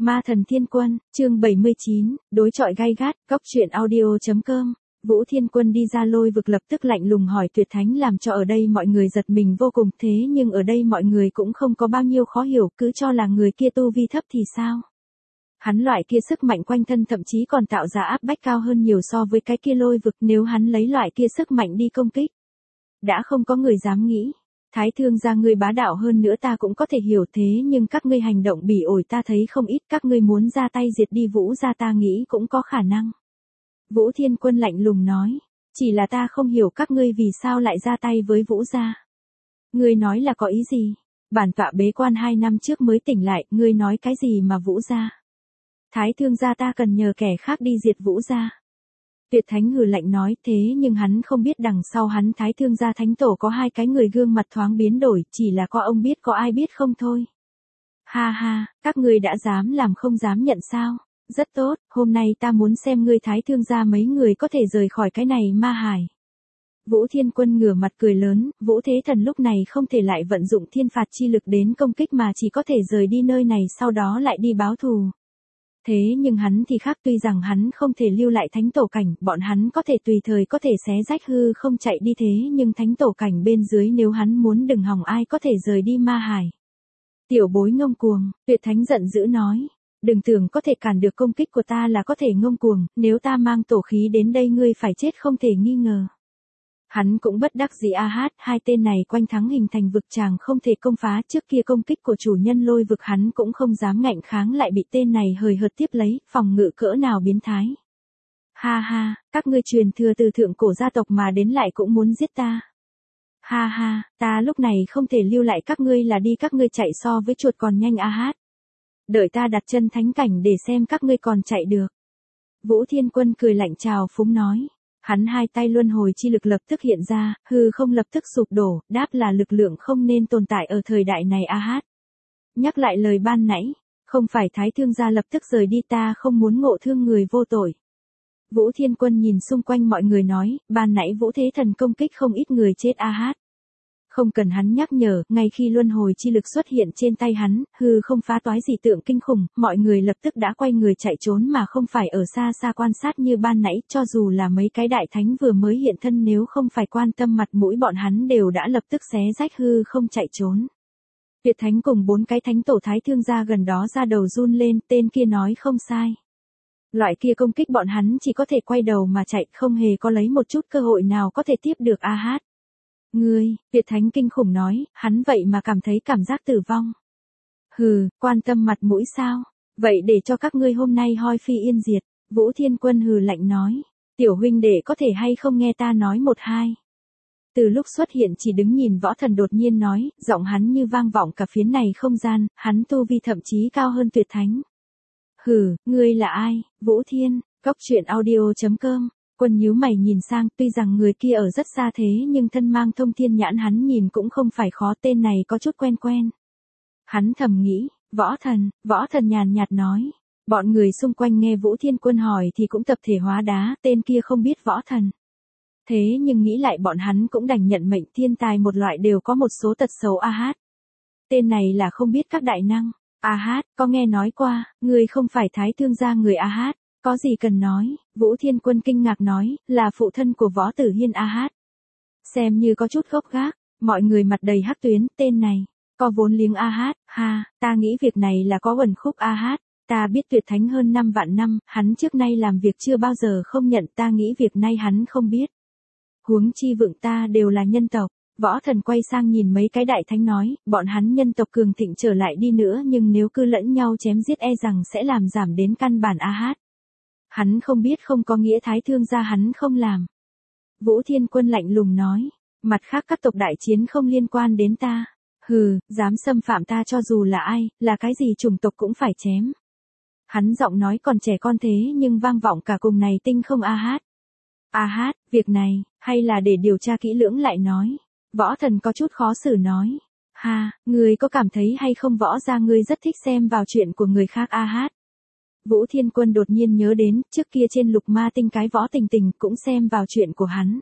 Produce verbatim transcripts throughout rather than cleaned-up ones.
Ma Thần Thiên Quân, chương bảy mươi chín, đối chọi gay gắt, góc truyện audio chấm com. Vũ Thiên Quân đi ra lôi vực lập tức lạnh lùng hỏi Tuyệt Thánh làm cho ở đây mọi người giật mình vô cùng, thế nhưng ở đây mọi người cũng không có bao nhiêu khó hiểu, cứ cho là người kia tu vi thấp thì sao. Hắn loại kia sức mạnh quanh thân thậm chí còn tạo ra áp bách cao hơn nhiều so với cái kia lôi vực, nếu hắn lấy loại kia sức mạnh đi công kích. Đã không có người dám nghĩ. Thái Thương gia ngươi bá đạo hơn nữa ta cũng có thể hiểu, thế nhưng các ngươi hành động bỉ ổi ta thấy không ít, các ngươi muốn ra tay diệt đi Vũ gia ta nghĩ cũng có khả năng. Vũ Thiên Quân lạnh lùng nói, chỉ là ta không hiểu các ngươi vì sao lại ra tay với Vũ gia. Ngươi nói là có ý gì? Bản tọa bế quan hai năm trước mới tỉnh lại, ngươi nói cái gì mà Vũ gia? Thái Thương gia ta cần nhờ kẻ khác đi diệt Vũ gia. Tuyệt Thánh hừ lạnh nói, thế nhưng hắn không biết đằng sau hắn Thái Thương gia thánh tổ có hai cái người gương mặt thoáng biến đổi, chỉ là có ông biết có ai biết không thôi. Ha ha, các ngươi đã dám làm không dám nhận sao? Rất tốt, hôm nay ta muốn xem ngươi Thái Thương gia mấy người có thể rời khỏi cái này ma hải. Vũ Thiên Quân ngửa mặt cười lớn, Vũ Thế Thần lúc này không thể lại vận dụng thiên phạt chi lực đến công kích mà chỉ có thể rời đi nơi này sau đó lại đi báo thù. Thế nhưng hắn thì khác, tuy rằng hắn không thể lưu lại thánh tổ cảnh, bọn hắn có thể tùy thời có thể xé rách hư không chạy đi, thế nhưng thánh tổ cảnh bên dưới nếu hắn muốn đừng hòng ai có thể rời đi ma hải. Tiểu bối ngông cuồng, Tuyệt Thánh giận dữ nói, đừng tưởng có thể cản được công kích của ta là có thể ngông cuồng, nếu ta mang tổ khí đến đây ngươi phải chết không thể nghi ngờ. Hắn cũng bất đắc dĩ a hát, hai tên này quanh thắng hình thành vực tràng không thể công phá, trước kia công kích của chủ nhân lôi vực hắn cũng không dám ngạnh kháng lại bị tên này hời hợt tiếp lấy, phòng ngự cỡ nào biến thái. Ha ha, các ngươi truyền thừa từ thượng cổ gia tộc mà đến lại cũng muốn giết ta. Ha ha, ta lúc này không thể lưu lại các ngươi là đi, các ngươi chạy so với chuột còn nhanh a hát. Đợi ta đặt chân thánh cảnh để xem các ngươi còn chạy được. Vũ Thiên Quân cười lạnh chào phúng nói. Hắn hai tay luân hồi chi lực lập tức hiện ra, hư không lập tức sụp đổ, đáp là lực lượng không nên tồn tại ở thời đại này a hát. Nhắc lại lời ban nãy, không phải Thái Thương gia lập tức rời đi, ta không muốn ngộ thương người vô tội. Vũ Thiên Quân nhìn xung quanh mọi người nói, ban nãy Vũ Thế Thần công kích không ít người chết a hát. Không cần hắn nhắc nhở, ngay khi luân hồi chi lực xuất hiện trên tay hắn, hư không phá toái dị tượng kinh khủng, mọi người lập tức đã quay người chạy trốn mà không phải ở xa xa quan sát như ban nãy, cho dù là mấy cái đại thánh vừa mới hiện thân nếu không phải quan tâm mặt mũi bọn hắn đều đã lập tức xé rách hư không chạy trốn. Tuyệt Thánh cùng bốn cái thánh tổ Thái Thương gia gần đó ra đầu run lên, tên kia nói không sai. Loại kia công kích bọn hắn chỉ có thể quay đầu mà chạy, không hề có lấy một chút cơ hội nào có thể tiếp được a hát. Ngươi, Tuyệt Thánh kinh khủng nói, hắn vậy mà cảm thấy cảm giác tử vong. Hừ, quan tâm mặt mũi sao? Vậy để cho các ngươi hôm nay hoi phi yên diệt. Vũ Thiên Quân hừ lạnh nói, tiểu huynh đệ có thể hay không nghe ta nói một hai. Từ lúc xuất hiện chỉ đứng nhìn Võ Thần đột nhiên nói, giọng hắn như vang vọng cả phiến này không gian, hắn tu vi thậm chí cao hơn Tuyệt Thánh. Hừ, ngươi là ai? Vũ Thiên, góc truyện audio chấm com. Quân nhíu mày nhìn sang, tuy rằng người kia ở rất xa thế nhưng thân mang thông thiên nhãn hắn nhìn cũng không phải khó, tên này có chút quen quen. Hắn thầm nghĩ, Võ Thần, Võ Thần nhàn nhạt nói. Bọn người xung quanh nghe Vũ Thiên Quân hỏi thì cũng tập thể hóa đá, tên kia không biết Võ Thần. Thế nhưng nghĩ lại bọn hắn cũng đành nhận mệnh, thiên tài một loại đều có một số tật xấu a hát. Tên này là không biết các đại năng. A hát, có nghe nói qua, người không phải Thái Thương gia người a hát. Có gì cần nói, Vũ Thiên Quân kinh ngạc nói, là phụ thân của Võ Tử Hiên a hát. Xem như có chút gốc gác, mọi người mặt đầy hắc tuyến, tên này, có vốn liếng a hát, ha, ta nghĩ việc này là có uẩn khúc a hát, ta biết Tuyệt Thánh hơn năm vạn năm, hắn trước nay làm việc chưa bao giờ không nhận, ta nghĩ việc nay hắn không biết. Huống chi vượng ta đều là nhân tộc. Võ Thần quay sang nhìn mấy cái đại thánh nói, bọn hắn nhân tộc cường thịnh trở lại đi nữa nhưng nếu cứ lẫn nhau chém giết e rằng sẽ làm giảm đến căn bản a hát. Hắn không biết không có nghĩa Thái Thương gia hắn không làm. Vũ Thiên Quân lạnh lùng nói, mặt khác các tộc đại chiến không liên quan đến ta. Hừ, dám xâm phạm ta cho dù là ai, là cái gì chủng tộc cũng phải chém. Hắn giọng nói còn trẻ con thế nhưng vang vọng cả cùng này tinh không a hát. A hát, việc này, hay là để điều tra kỹ lưỡng lại nói. Võ Thần có chút khó xử nói. Ha, ngươi có cảm thấy hay không Võ gia ngươi rất thích xem vào chuyện của người khác a hát. Vũ Thiên Quân đột nhiên nhớ đến, trước kia trên Lục Ma Tinh cái Võ Tình Tình cũng xem vào chuyện của hắn.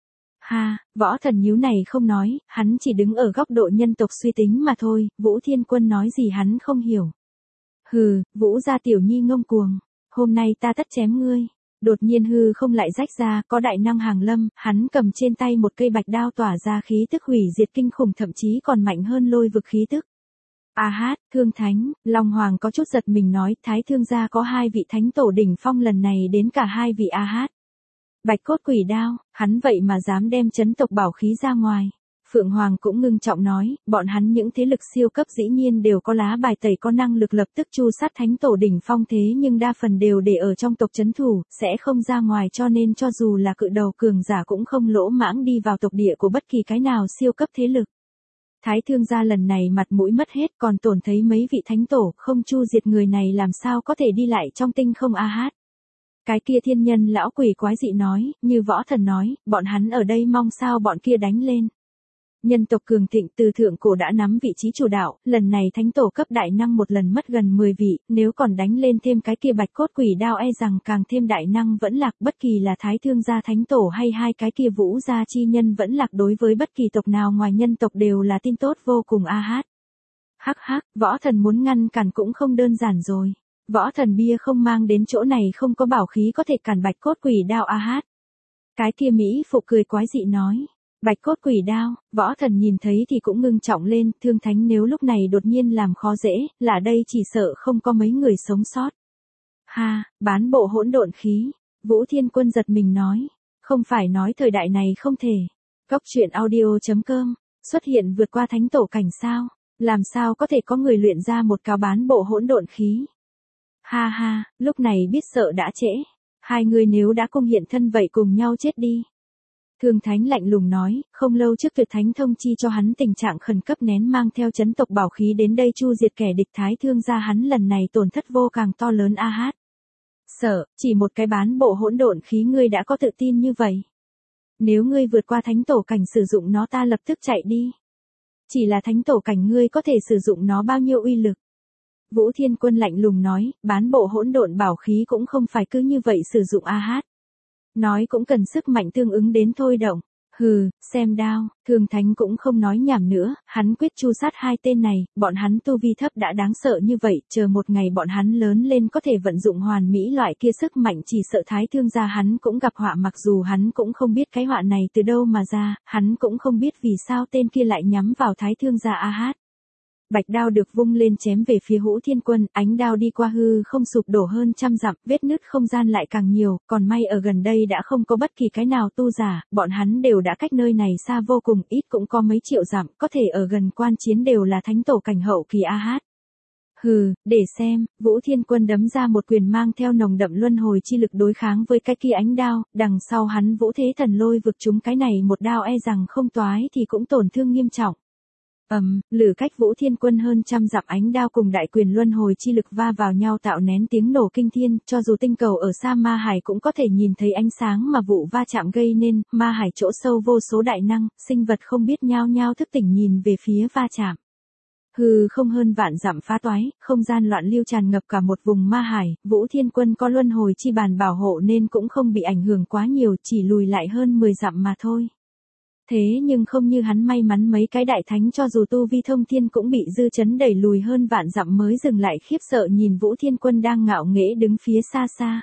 Ha, Võ Thần nhíu này không nói, hắn chỉ đứng ở góc độ nhân tộc suy tính mà thôi, Vũ Thiên Quân nói gì hắn không hiểu. Hừ, Vũ gia tiểu nhi ngông cuồng, hôm nay ta tất chém ngươi. Đột nhiên hư không lại rách ra, có đại năng hàng lâm, hắn cầm trên tay một cây bạch đao tỏa ra khí tức hủy diệt kinh khủng, thậm chí còn mạnh hơn lôi vực khí tức. A hát, Thương Thánh, Long Hoàng có chút giật mình nói, Thái Thương gia có hai vị thánh tổ đỉnh phong, lần này đến cả hai vị A hát. Bạch cốt quỷ đao, hắn vậy mà dám đem chấn tộc bảo khí ra ngoài. Phượng Hoàng cũng ngưng trọng nói, bọn hắn những thế lực siêu cấp dĩ nhiên đều có lá bài tẩy, có năng lực lập tức chu sát thánh tổ đỉnh phong, thế nhưng đa phần đều để ở trong tộc trấn thủ, sẽ không ra ngoài, cho nên cho dù là cự đầu cường giả cũng không lỗ mãng đi vào tộc địa của bất kỳ cái nào siêu cấp thế lực. Thái Thương gia lần này mặt mũi mất hết, còn tổn thấy mấy vị thánh tổ, không chu diệt người này làm sao có thể đi lại trong tinh không a hát. Cái kia thiên nhân lão quỷ quái dị nói, như Võ Thần nói, bọn hắn ở đây mong sao bọn kia đánh lên. Nhân tộc cường thịnh từ thượng cổ đã nắm vị trí chủ đạo, lần này thánh tổ cấp đại năng một lần mất gần mười vị, nếu còn đánh lên thêm cái kia bạch cốt quỷ đao e rằng càng thêm đại năng vẫn lạc, bất kỳ là Thái Thương gia thánh tổ hay hai cái kia Vũ gia chi nhân vẫn lạc, đối với bất kỳ tộc nào ngoài nhân tộc đều là tin tốt vô cùng a hát. Hắc hắc, Võ Thần muốn ngăn cản cũng không đơn giản rồi. Võ Thần bia không mang đến chỗ này, không có bảo khí có thể cản bạch cốt quỷ đao a hát. Cái kia Mỹ phụ cười quái dị nói. Bạch cốt quỷ đao, Võ Thần nhìn thấy thì cũng ngưng trọng lên, Thương Thánh nếu lúc này đột nhiên làm khó dễ, là đây chỉ sợ không có mấy người sống sót. Ha, bán bộ hỗn độn khí, Vũ Thiên Quân giật mình nói, không phải nói thời đại này không thể. Góc truyện audio chấm com, xuất hiện vượt qua thánh tổ cảnh sao, làm sao có thể có người luyện ra một cao bán bộ hỗn độn khí. Ha ha, lúc này biết sợ đã trễ, hai người nếu đã công hiện thân vậy cùng nhau chết đi. Thương Thánh lạnh lùng nói, không lâu trước Tuyệt Thánh thông chi cho hắn tình trạng khẩn cấp, nén mang theo chấn tộc bảo khí đến đây chu diệt kẻ địch. Thái Thương gia hắn lần này tổn thất vô càng to lớn a hát. Sợ, chỉ một cái bán bộ hỗn độn khí ngươi đã có tự tin như vậy. Nếu ngươi vượt qua thánh tổ cảnh sử dụng nó ta lập tức chạy đi. Chỉ là thánh tổ cảnh ngươi có thể sử dụng nó bao nhiêu uy lực. Vũ Thiên Quân lạnh lùng nói, bán bộ hỗn độn bảo khí cũng không phải cứ như vậy sử dụng a hát. Nói cũng cần sức mạnh tương ứng đến thôi động. Hừ, xem đao, Thương Thánh cũng không nói nhảm nữa, hắn quyết chu sát hai tên này, bọn hắn tu vi thấp đã đáng sợ như vậy, chờ một ngày bọn hắn lớn lên có thể vận dụng hoàn mỹ loại kia sức mạnh, chỉ sợ Thái Thương gia hắn cũng gặp họa, mặc dù hắn cũng không biết cái họa này từ đâu mà ra, hắn cũng không biết vì sao tên kia lại nhắm vào Thái Thương gia a hát. Bạch đao được vung lên chém về phía Vũ Thiên Quân, ánh đao đi qua hư không sụp đổ hơn trăm dặm, vết nứt không gian lại càng nhiều, còn may ở gần đây đã không có bất kỳ cái nào tu giả, bọn hắn đều đã cách nơi này xa vô cùng, ít cũng có mấy triệu dặm, có thể ở gần quan chiến đều là thánh tổ cảnh hậu kỳ a hát. Hừ, để xem, Vũ Thiên Quân đấm ra một quyền mang theo nồng đậm luân hồi chi lực đối kháng với cái kia ánh đao, đằng sau hắn Vũ Thế Thần lôi vực chúng cái này một đao e rằng không toái thì cũng tổn thương nghiêm trọng. Ầm, um, lử cách Vũ Thiên Quân hơn trăm dặm, ánh đao cùng đại quyền luân hồi chi lực va vào nhau tạo nén tiếng nổ kinh thiên, cho dù tinh cầu ở xa Ma Hải cũng có thể nhìn thấy ánh sáng mà vụ va chạm gây nên, Ma Hải chỗ sâu vô số đại năng, sinh vật không biết nhao nhao thức tỉnh nhìn về phía va chạm. Hừ, không hơn vạn dặm phá toái, không gian loạn lưu tràn ngập cả một vùng Ma Hải, Vũ Thiên Quân có luân hồi chi bàn bảo hộ nên cũng không bị ảnh hưởng quá nhiều, chỉ lùi lại hơn mười dặm mà thôi. Thế nhưng không như hắn may mắn, mấy cái đại thánh cho dù tu vi thông thiên cũng bị dư chấn đẩy lùi hơn vạn dặm mới dừng lại, khiếp sợ nhìn Vũ Thiên Quân đang ngạo nghễ đứng phía xa xa.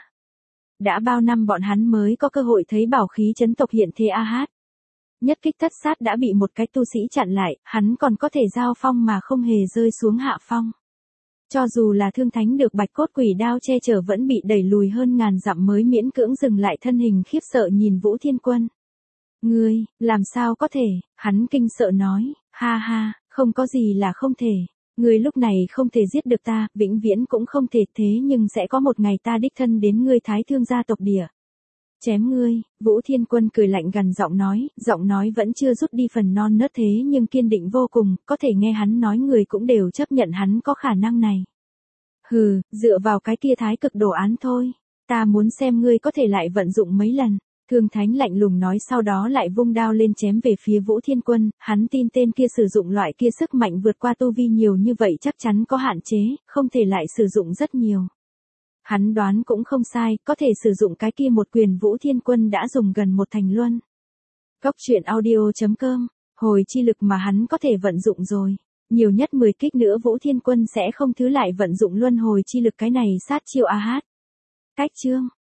Đã bao năm bọn hắn mới có cơ hội thấy bảo khí chấn tộc hiện thế a hát. Nhất kích thất sát đã bị một cái tu sĩ chặn lại, hắn còn có thể giao phong mà không hề rơi xuống hạ phong. Cho dù là Thương Thánh được bạch cốt quỷ đao che chở vẫn bị đẩy lùi hơn ngàn dặm mới miễn cưỡng dừng lại thân hình, khiếp sợ nhìn Vũ Thiên Quân. Ngươi, làm sao có thể, hắn kinh sợ nói, ha ha, không có gì là không thể, ngươi lúc này không thể giết được ta, vĩnh viễn cũng không thể, thế nhưng sẽ có một ngày ta đích thân đến ngươi Thái Thương gia tộc địa. Chém ngươi, Vũ Thiên Quân cười lạnh gằn giọng nói, giọng nói vẫn chưa rút đi phần non nớt thế nhưng kiên định vô cùng, có thể nghe hắn nói người cũng đều chấp nhận hắn có khả năng này. Hừ, dựa vào cái kia thái cực đồ án thôi, ta muốn xem ngươi có thể lại vận dụng mấy lần. Thương Thánh lạnh lùng nói, sau đó lại vung đao lên chém về phía Vũ Thiên Quân, hắn tin tên kia sử dụng loại kia sức mạnh vượt qua tu vi nhiều như vậy chắc chắn có hạn chế, không thể lại sử dụng rất nhiều. Hắn đoán cũng không sai, có thể sử dụng cái kia một quyền Vũ Thiên Quân đã dùng gần một thành luân. Góc truyện audio chấm com, hồi chi lực mà hắn có thể vận dụng rồi. Nhiều nhất mười kích nữa Vũ Thiên Quân sẽ không thứ lại vận dụng luân hồi chi lực cái này sát chiêu a hát. Cách chương